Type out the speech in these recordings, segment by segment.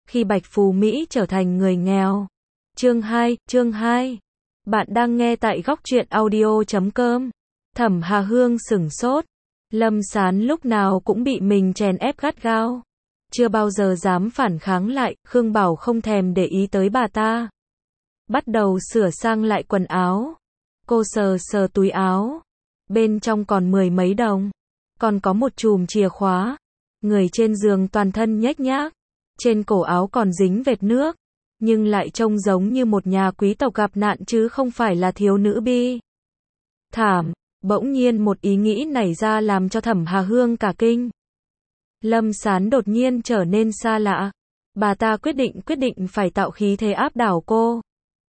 khi Bạch Phú Mỹ trở thành người nghèo. Chương 2. Bạn đang nghe tại góc truyện audio.com. Thẩm Hà Hương sửng sốt. Lâm Sán lúc nào cũng bị mình chèn ép gắt gao. Chưa bao giờ dám phản kháng lại, Khương Bảo không thèm để ý tới bà ta. Bắt đầu sửa sang lại quần áo. Cô sờ sờ túi áo. Bên trong còn 10 mấy đồng. Còn có một chùm chìa khóa. Người trên giường toàn thân nhếch nhác. Trên cổ áo còn dính vệt nước. Nhưng lại trông giống như một nhà quý tộc gặp nạn chứ không phải là thiếu nữ bi thảm. Bỗng nhiên một ý nghĩ nảy ra làm cho Thẩm Hà Hương cả kinh. Lâm Sán đột nhiên trở nên xa lạ. Bà ta quyết định phải tạo khí thế áp đảo cô.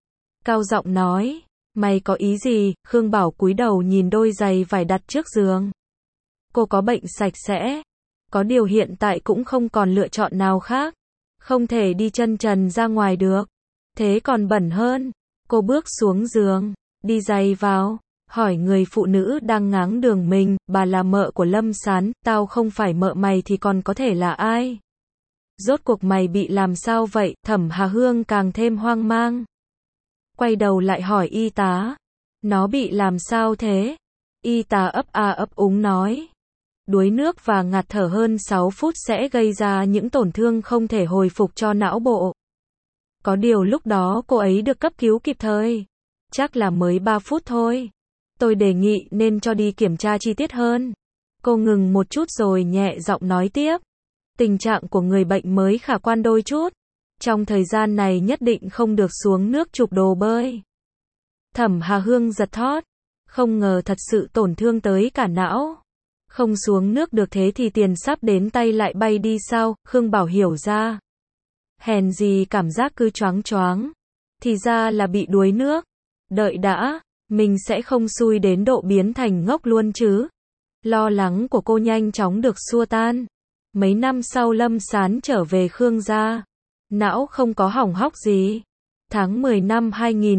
Cao giọng nói, mày có ý gì? Khương Bảo cúi đầu nhìn đôi giày vải đặt trước giường. Cô có bệnh sạch sẽ. Có điều hiện tại cũng không còn lựa chọn nào khác. Không thể đi chân trần ra ngoài được. Thế còn bẩn hơn. Cô bước xuống giường, đi giày vào, hỏi người phụ nữ đang ngáng đường mình, bà là mợ của Lâm Sán, tao không phải mợ mày thì còn có thể là ai? Rốt cuộc mày bị làm sao vậy? Thẩm Hà Hương càng thêm hoang mang. Quay đầu lại hỏi y tá. Nó bị làm sao thế? Y tá ấp úng nói. Đuối nước và ngạt thở hơn 6 phút sẽ gây ra những tổn thương không thể hồi phục cho não bộ. Có điều lúc đó cô ấy được cấp cứu kịp thời. Chắc là mới 3 phút thôi. Tôi đề nghị nên cho đi kiểm tra chi tiết hơn. Cô ngừng một chút rồi nhẹ giọng nói tiếp. Tình trạng của người bệnh mới khả quan đôi chút. Trong thời gian này nhất định không được xuống nước chụp đồ bơi. Thẩm Hà Hương giật thót. Không ngờ thật sự tổn thương tới cả não. Không xuống nước được thế thì tiền sắp đến tay lại bay đi sao? Khương Bảo hiểu ra. Hèn gì cảm giác cứ choáng choáng. Thì ra là bị đuối nước. Đợi đã, mình sẽ không xui đến độ biến thành ngốc luôn chứ. Lo lắng của cô nhanh chóng được xua tan. Mấy năm sau Lâm Sán trở về Khương gia. Não không có hỏng hóc gì. Tháng 10 năm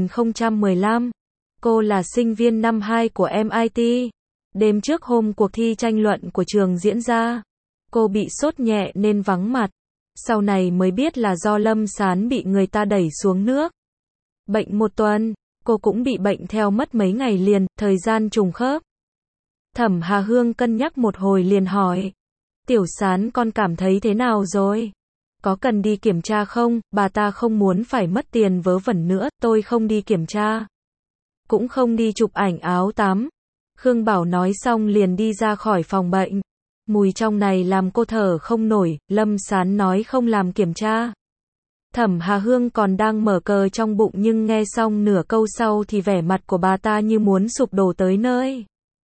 2015. Cô là sinh viên năm 2 của MIT. Đêm trước hôm cuộc thi tranh luận của trường diễn ra. Cô bị sốt nhẹ nên vắng mặt. Sau này mới biết là do Lâm Sán bị người ta đẩy xuống nước. Bệnh 1 tuần. Cô cũng bị bệnh theo mất mấy ngày liền, thời gian trùng khớp. Thẩm Hà Hương cân nhắc một hồi liền hỏi. Tiểu Sán con cảm thấy thế nào rồi? Có cần đi kiểm tra không? Bà ta không muốn phải mất tiền vớ vẩn nữa, tôi không đi kiểm tra. Cũng không đi chụp ảnh áo tắm. Khương Bảo nói xong liền đi ra khỏi phòng bệnh. Mùi trong này làm cô thở không nổi, Lâm Sán nói không làm kiểm tra. Thẩm Hà Hương còn đang mở cờ trong bụng nhưng nghe xong nửa câu sau thì vẻ mặt của bà ta như muốn sụp đổ tới nơi.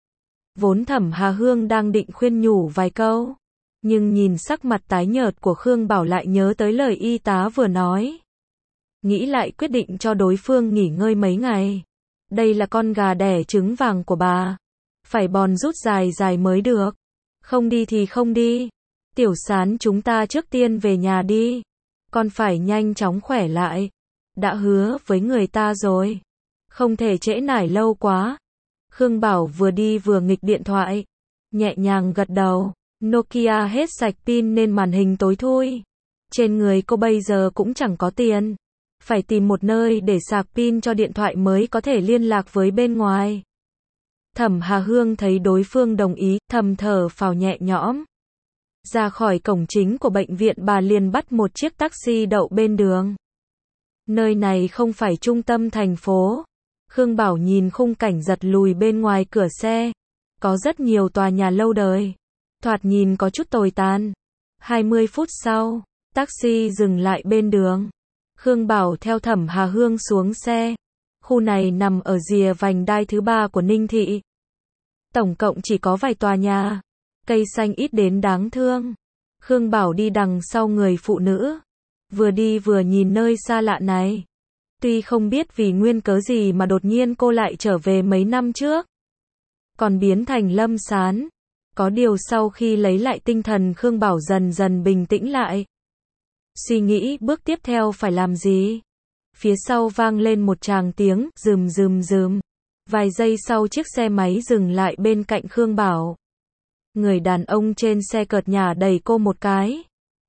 Vốn Thẩm Hà Hương đang định khuyên nhủ vài câu. Nhưng nhìn sắc mặt tái nhợt của Khương Bảo lại nhớ tới lời y tá vừa nói. Nghĩ lại quyết định cho đối phương nghỉ ngơi mấy ngày. Đây là con gà đẻ trứng vàng của bà. Phải bòn rút dài mới được. Không đi thì không đi. Tiểu Sán chúng ta trước tiên về nhà đi. Con phải nhanh chóng khỏe lại. Đã hứa với người ta rồi. Không thể trễ nải lâu quá. Khương Bảo vừa đi vừa nghịch điện thoại. Nhẹ nhàng gật đầu. Nokia hết sạch pin nên màn hình tối thui. Trên người cô bây giờ cũng chẳng có tiền. Phải tìm một nơi để sạc pin cho điện thoại mới có thể liên lạc với bên ngoài. Thẩm Hà Hương thấy đối phương đồng ý, thầm thở phào nhẹ nhõm. Ra khỏi cổng chính của bệnh viện bà liền bắt một chiếc taxi đậu bên đường. Nơi này không phải trung tâm thành phố. Khương Bảo nhìn khung cảnh giật lùi bên ngoài cửa xe. Có rất nhiều tòa nhà lâu đời. Thoạt nhìn có chút tồi tàn. 20 phút sau, taxi dừng lại bên đường. Khương Bảo theo Thẩm Hà Hương xuống xe. Khu này nằm ở rìa vành đai thứ 3 của Ninh Thị. Tổng cộng chỉ có vài tòa nhà. Cây xanh ít đến đáng thương. Khương Bảo đi đằng sau người phụ nữ. Vừa đi vừa nhìn nơi xa lạ này. Tuy không biết vì nguyên cớ gì mà đột nhiên cô lại trở về mấy năm trước. Còn biến thành Lâm Sán. Có điều sau khi lấy lại tinh thần Khương Bảo dần dần bình tĩnh lại. Suy nghĩ bước tiếp theo phải làm gì. Phía sau vang lên một tràng tiếng rườm. Vài giây sau chiếc xe máy dừng lại bên cạnh Khương Bảo. Người đàn ông trên xe cợt nhả đẩy cô một cái.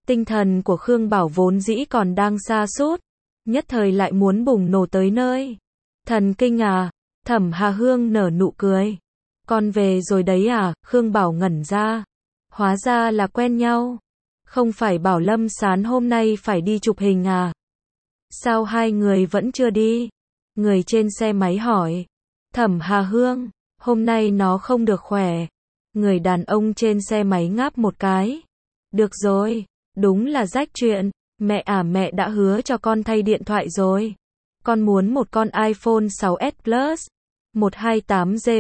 Tinh thần của Khương Bảo vốn dĩ còn đang sa sút, nhất thời lại muốn bùng nổ tới nơi. Thần kinh à? Thẩm Hà Hương nở nụ cười. Con về rồi đấy à? Khương Bảo ngẩn ra. Hóa ra là quen nhau. Không phải bảo Lâm Sán hôm nay phải đi chụp hình à? Sao hai người vẫn chưa đi? Người trên xe máy hỏi. Thẩm Hà Hương, hôm nay nó không được khỏe. Người đàn ông trên xe máy ngáp một cái. Được rồi, đúng là rách chuyện. Mẹ à, mẹ đã hứa cho con thay điện thoại rồi. Con muốn một con iPhone 6s Plus 128G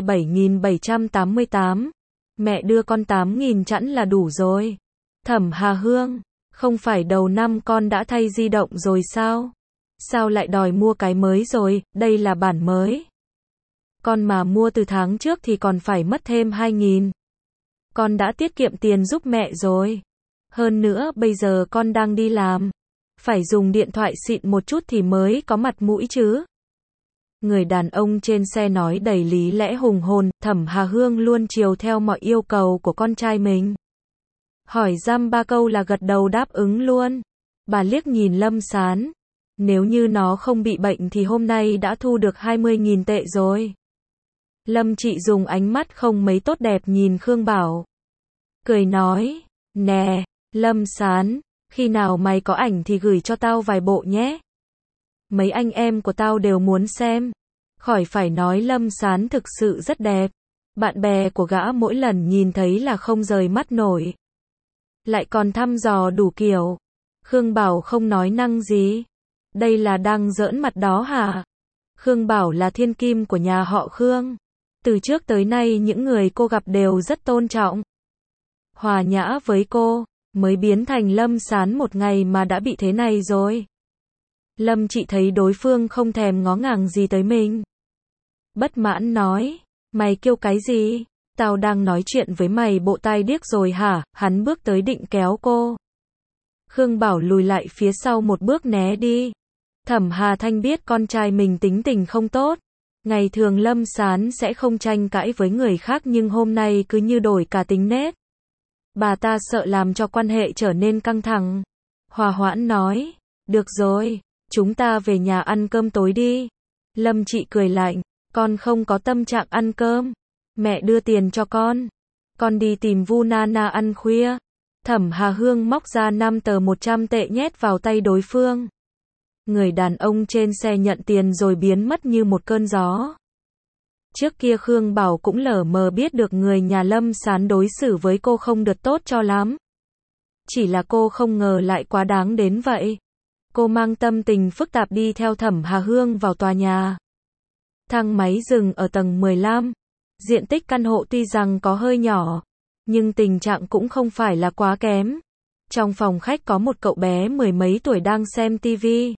7788. Mẹ đưa con 8.000 chẵn là đủ rồi. Thẩm Hà Hương, không phải đầu năm con đã thay di động rồi sao? Sao lại đòi mua cái mới rồi, đây là bản mới. Con mà mua từ tháng trước thì còn phải mất thêm 2.000. Con đã tiết kiệm tiền giúp mẹ rồi. Hơn nữa bây giờ con đang đi làm. Phải dùng điện thoại xịn một chút thì mới có mặt mũi chứ. Người đàn ông trên xe nói đầy lý lẽ hùng hồn. Thẩm Hà Hương luôn chiều theo mọi yêu cầu của con trai mình. Hỏi dăm ba câu là gật đầu đáp ứng luôn. Bà liếc nhìn Lâm Sán. Nếu như nó không bị bệnh thì hôm nay đã thu được 20.000 tệ rồi. Lâm Trị dùng ánh mắt không mấy tốt đẹp nhìn Khương Bảo. Cười nói, nè, Lâm Sán, khi nào mày có ảnh thì gửi cho tao vài bộ nhé. Mấy anh em của tao đều muốn xem. Khỏi phải nói Lâm Sán thực sự rất đẹp. Bạn bè của gã mỗi lần nhìn thấy là không rời mắt nổi. Lại còn thăm dò đủ kiểu. Khương Bảo không nói năng gì. Đây là đang giỡn mặt đó hả? Khương Bảo là thiên kim của nhà họ Khương. Từ trước tới nay những người cô gặp đều rất tôn trọng. Hòa nhã với cô, mới biến thành Lâm Sán một ngày mà đã bị thế này rồi. Lâm Trị thấy đối phương không thèm ngó ngàng gì tới mình. Bất mãn nói, mày kêu cái gì? Tao đang nói chuyện với mày bộ tai điếc rồi hả? Hắn bước tới định kéo cô. Khương Bảo lùi lại phía sau một bước né đi. Thẩm Hà Thanh biết con trai mình tính tình không tốt. Ngày thường Lâm Sán sẽ không tranh cãi với người khác nhưng hôm nay cứ như đổi cả tính nết. Bà ta sợ làm cho quan hệ trở nên căng thẳng. Hòa hoãn nói, được rồi, chúng ta về nhà ăn cơm tối đi. Lâm Trị cười lạnh, con không có tâm trạng ăn cơm. Mẹ đưa tiền cho con. Con đi tìm Vu Nana ăn khuya. Thẩm Hà Hương móc ra 5 tờ 100 tệ nhét vào tay đối phương. Người đàn ông trên xe nhận tiền rồi biến mất như một cơn gió. Trước kia Khương Bảo cũng lờ mờ biết được người nhà Lâm Sán đối xử với cô không được tốt cho lắm. Chỉ là cô không ngờ lại quá đáng đến vậy. Cô mang tâm tình phức tạp đi theo Thẩm Hà Hương vào tòa nhà. Thang máy dừng ở tầng 15. Diện tích căn hộ tuy rằng có hơi nhỏ, nhưng tình trạng cũng không phải là quá kém. Trong phòng khách có một cậu bé mười mấy tuổi đang xem tivi.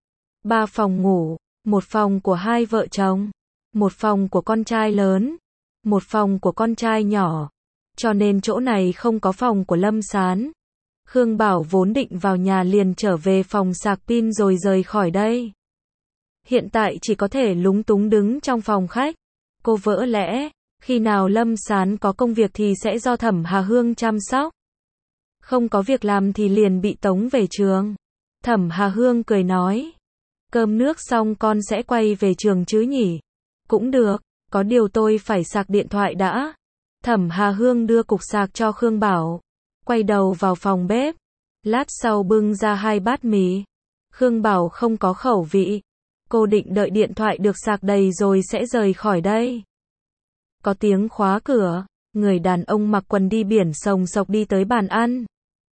3 phòng ngủ, một phòng của hai vợ chồng, một phòng của con trai lớn, một phòng của con trai nhỏ. Cho nên chỗ này không có phòng của Lâm Sán. Khương Bảo vốn định vào nhà liền trở về phòng sạc pin rồi rời khỏi đây. Hiện tại chỉ có thể lúng túng đứng trong phòng khách. Cô vỡ lẽ, khi nào Lâm Sán có công việc thì sẽ do Thẩm Hà Hương chăm sóc. Không có việc làm thì liền bị tống về trường. Thẩm Hà Hương cười nói, cơm nước xong con sẽ quay về trường chứ nhỉ? Cũng được, có điều tôi phải sạc điện thoại đã. Thẩm Hà Hương đưa cục sạc cho Khương Bảo. Quay đầu vào phòng bếp. Lát sau bưng ra 2 bát mì. Khương Bảo không có khẩu vị. Cô định đợi điện thoại được sạc đầy rồi sẽ rời khỏi đây. Có tiếng khóa cửa. Người đàn ông mặc quần đi biển sồng sộc đi tới bàn ăn.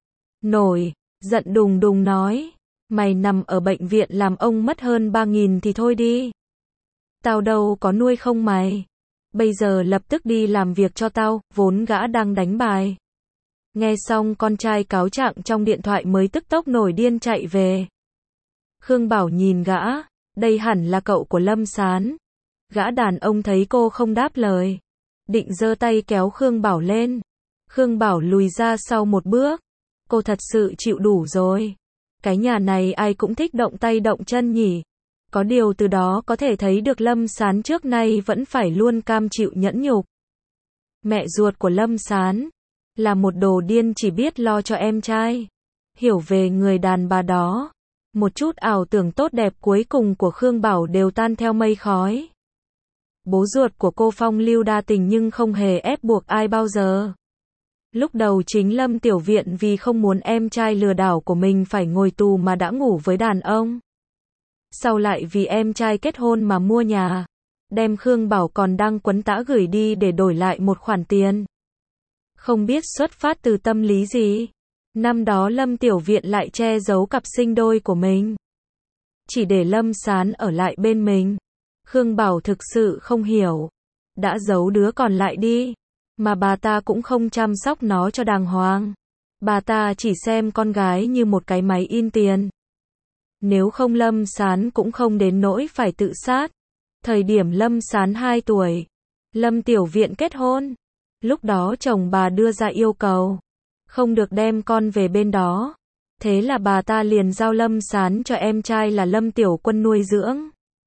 Nổi, giận đùng đùng nói. Mày nằm ở bệnh viện làm ông mất hơn 3.000 thì thôi đi. Tao đâu có nuôi không mày. Bây giờ lập tức đi làm việc cho tao, vốn gã đang đánh bài. Nghe xong con trai cáo trạng trong điện thoại mới tức tốc nổi điên chạy về. Khương Bảo nhìn gã, đây hẳn là cậu của Lâm Sán. Gã đàn ông thấy cô không đáp lời. Định giơ tay kéo Khương Bảo lên. Khương Bảo lùi ra sau một bước. Cô thật sự chịu đủ rồi. Cái nhà này ai cũng thích động tay động chân nhỉ. Có điều từ đó có thể thấy được Lâm Sán trước nay vẫn phải luôn cam chịu nhẫn nhục. Mẹ ruột của Lâm Sán là một đồ điên chỉ biết lo cho em trai. hiểu về người đàn bà đó. Một chút ảo tưởng tốt đẹp cuối cùng của Khương Bảo đều tan theo mây khói. Bố ruột của cô phong lưu đa tình nhưng không hề ép buộc ai bao giờ. Lúc đầu chính Lâm Tiểu Viện vì không muốn em trai lừa đảo của mình phải ngồi tù mà đã ngủ với đàn ông. Sau lại vì em trai kết hôn mà mua nhà, đem Khương Bảo còn đang quấn tã gửi đi để đổi lại một khoản tiền. Không biết xuất phát từ tâm lý gì, năm đó Lâm Tiểu Viện lại che giấu cặp sinh đôi của mình, chỉ để Lâm Sán ở lại bên mình. Khương Bảo thực sự không hiểu, đã giấu đứa còn lại đi, mà bà ta cũng không chăm sóc nó cho đàng hoàng. Bà ta chỉ xem con gái như một cái máy in tiền. Nếu không Lâm Sán cũng không đến nỗi phải tự sát. Thời điểm Lâm Sán 2 tuổi, Lâm Tiểu Viện kết hôn. Lúc đó chồng bà đưa ra yêu cầu, không được đem con về bên đó. Thế là bà ta liền giao Lâm Sán cho em trai là Lâm Tiểu Quân nuôi dưỡng.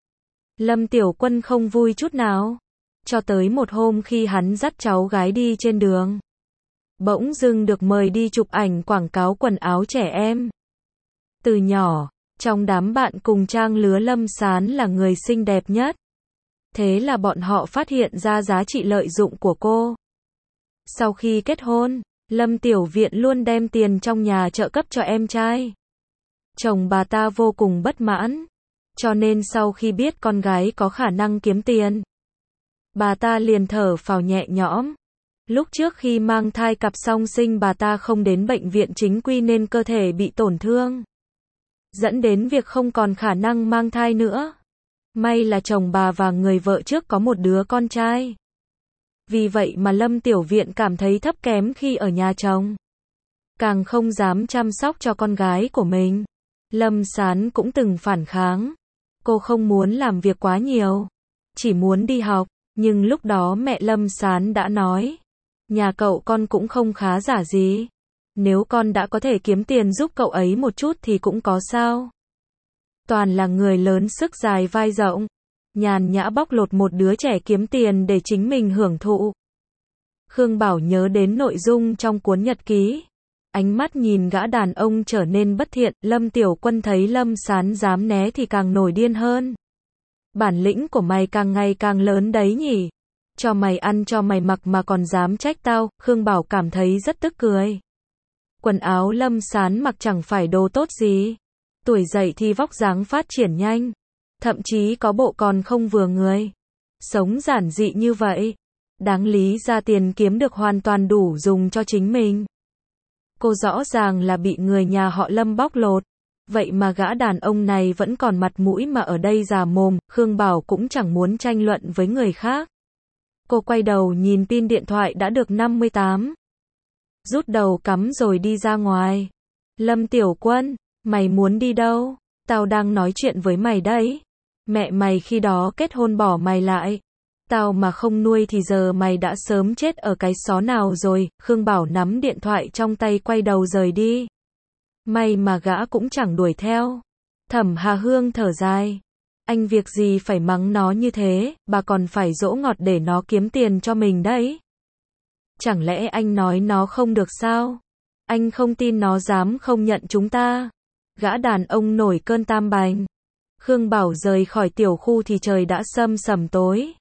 Lâm Tiểu Quân không vui chút nào. Cho tới một hôm khi hắn dắt cháu gái đi trên đường, bỗng dưng được mời đi chụp ảnh quảng cáo quần áo trẻ em. Từ nhỏ, trong đám bạn cùng trang lứa Lâm Sán là người xinh đẹp nhất. Thế là bọn họ phát hiện ra giá trị lợi dụng của cô. Sau khi kết hôn, Lâm Tiểu Viện luôn đem tiền trong nhà trợ cấp cho em trai. Chồng bà ta vô cùng bất mãn, cho nên sau khi biết con gái có khả năng kiếm tiền, bà ta liền thở phào nhẹ nhõm. Lúc trước khi mang thai cặp song sinh bà ta không đến bệnh viện chính quy nên cơ thể bị tổn thương, dẫn đến việc không còn khả năng mang thai nữa. May là chồng bà và người vợ trước có một đứa con trai. Vì vậy mà Lâm Tiểu Viện cảm thấy thấp kém khi ở nhà chồng, càng không dám chăm sóc cho con gái của mình. Lâm Sán cũng từng phản kháng. Cô không muốn làm việc quá nhiều, chỉ muốn đi học. Nhưng lúc đó mẹ Lâm Sán đã nói, nhà cậu con cũng không khá giả gì. Nếu con đã có thể kiếm tiền giúp cậu ấy một chút thì cũng có sao. Toàn là người lớn sức dài vai rộng, nhàn nhã bóc lột một đứa trẻ kiếm tiền để chính mình hưởng thụ. Khương Bảo nhớ đến nội dung trong cuốn nhật ký. Ánh mắt nhìn gã đàn ông trở nên bất thiện. Lâm Tiểu Quân thấy Lâm Sán dám né thì càng nổi điên hơn. Bản lĩnh của mày càng ngày càng lớn đấy nhỉ. Cho mày ăn cho mày mặc mà còn dám trách tao. Khương Bảo cảm thấy rất tức cười. Quần áo Lâm Sán mặc chẳng phải đồ tốt gì. Tuổi dậy thì vóc dáng phát triển nhanh, thậm chí có bộ còn không vừa người. Sống giản dị như vậy, đáng lý ra tiền kiếm được hoàn toàn đủ dùng cho chính mình. Cô rõ ràng là bị người nhà họ Lâm bóc lột, vậy mà gã đàn ông này vẫn còn mặt mũi mà ở đây già mồm. Khương Bảo cũng chẳng muốn tranh luận với người khác. Cô quay đầu nhìn pin điện thoại đã được 58. Rút đầu cắm rồi đi ra ngoài. Lâm Tiểu Quân, mày muốn đi đâu? Tao đang nói chuyện với mày đấy. Mẹ mày khi đó kết hôn bỏ mày lại. Tao mà không nuôi thì giờ mày đã sớm chết ở cái xó nào rồi. Khương Bảo nắm điện thoại trong tay quay đầu rời đi. May mà gã cũng chẳng đuổi theo. Thẩm Hà Hương thở dài. Anh việc gì phải mắng nó như thế, bà còn phải dỗ ngọt để nó kiếm tiền cho mình đấy. Chẳng lẽ anh nói nó không được sao? Anh không tin nó dám không nhận chúng ta. Gã đàn ông nổi cơn tam bành. Khương Bảo rời khỏi tiểu khu thì trời đã sầm sầm tối.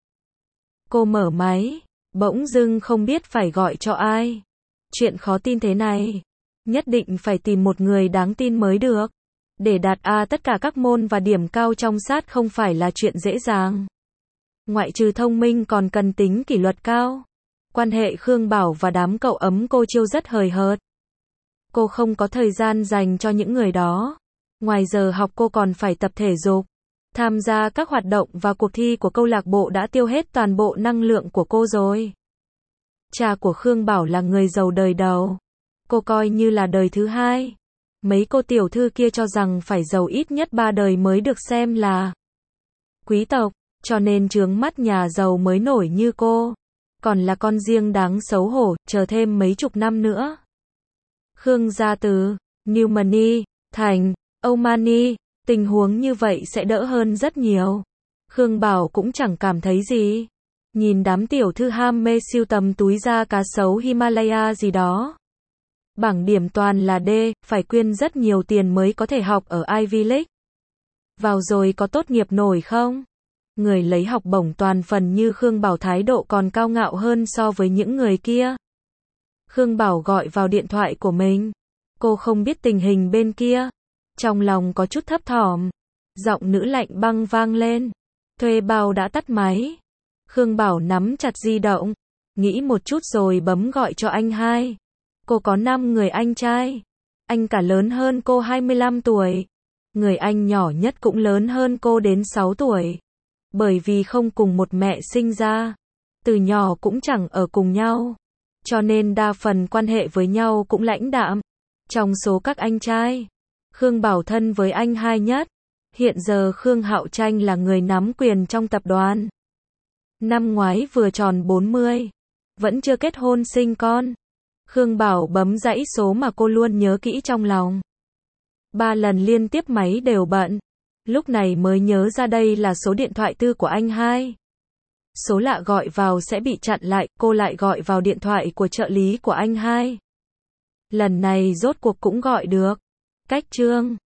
Cô mở máy, bỗng dưng không biết phải gọi cho ai. Chuyện khó tin thế này, nhất định phải tìm một người đáng tin mới được. Để đạt tất cả các môn và điểm cao trong sát không phải là chuyện dễ dàng. Ngoại trừ thông minh còn cần tính kỷ luật cao. Quan hệ Khương Bảo và đám cậu ấm cô Chiêu rất hời hợt. Cô không có thời gian dành cho những người đó. Ngoài giờ học cô còn phải tập thể dục, tham gia các hoạt động và cuộc thi của câu lạc bộ đã tiêu hết toàn bộ năng lượng của cô rồi. Cha của Khương Bảo là người giàu đời đầu. Cô coi như là đời thứ hai. Mấy cô tiểu thư kia cho rằng phải giàu ít nhất 3 đời mới được xem là quý tộc, cho nên chướng mắt nhà giàu mới nổi như cô. Còn là con riêng đáng xấu hổ, chờ thêm mấy chục năm nữa. Khương gia từ New Money thành Old Money, tình huống như vậy sẽ đỡ hơn rất nhiều. Khương Bảo cũng chẳng cảm thấy gì. Nhìn đám tiểu thư ham mê sưu tầm túi da cá sấu Himalaya gì đó. Bảng điểm toàn là D, phải quyên rất nhiều tiền mới có thể học ở Ivy League. Vào rồi có tốt nghiệp nổi không? Người lấy học bổng toàn phần như Khương Bảo thái độ còn cao ngạo hơn so với những người kia. Khương Bảo gọi vào điện thoại của mình. Cô không biết tình hình bên kia. Trong lòng có chút thấp thỏm. Giọng nữ lạnh băng vang lên. Thuê bao đã tắt máy. Khương Bảo nắm chặt di động. Nghĩ một chút rồi bấm gọi cho anh hai. Cô có 5 người anh trai. Anh cả lớn hơn cô 25 tuổi. Người anh nhỏ nhất cũng lớn hơn cô đến 6 tuổi. Bởi vì không cùng một mẹ sinh ra. Từ nhỏ cũng chẳng ở cùng nhau. Cho nên đa phần quan hệ với nhau cũng lãnh đạm. Trong số các anh trai, Khương Bảo thân với anh hai nhất. Hiện giờ Khương Hạo Tranh là người nắm quyền trong tập đoàn. Năm ngoái vừa tròn 40. Vẫn chưa kết hôn sinh con. Khương Bảo bấm dãy số mà cô luôn nhớ kỹ trong lòng. 3 lần liên tiếp máy đều bận. Lúc này mới nhớ ra đây là số điện thoại tư của anh hai. Số lạ gọi vào sẽ bị chặn lại, cô lại gọi vào điện thoại của trợ lý của anh hai. Lần này rốt cuộc cũng gọi được. Cách Trương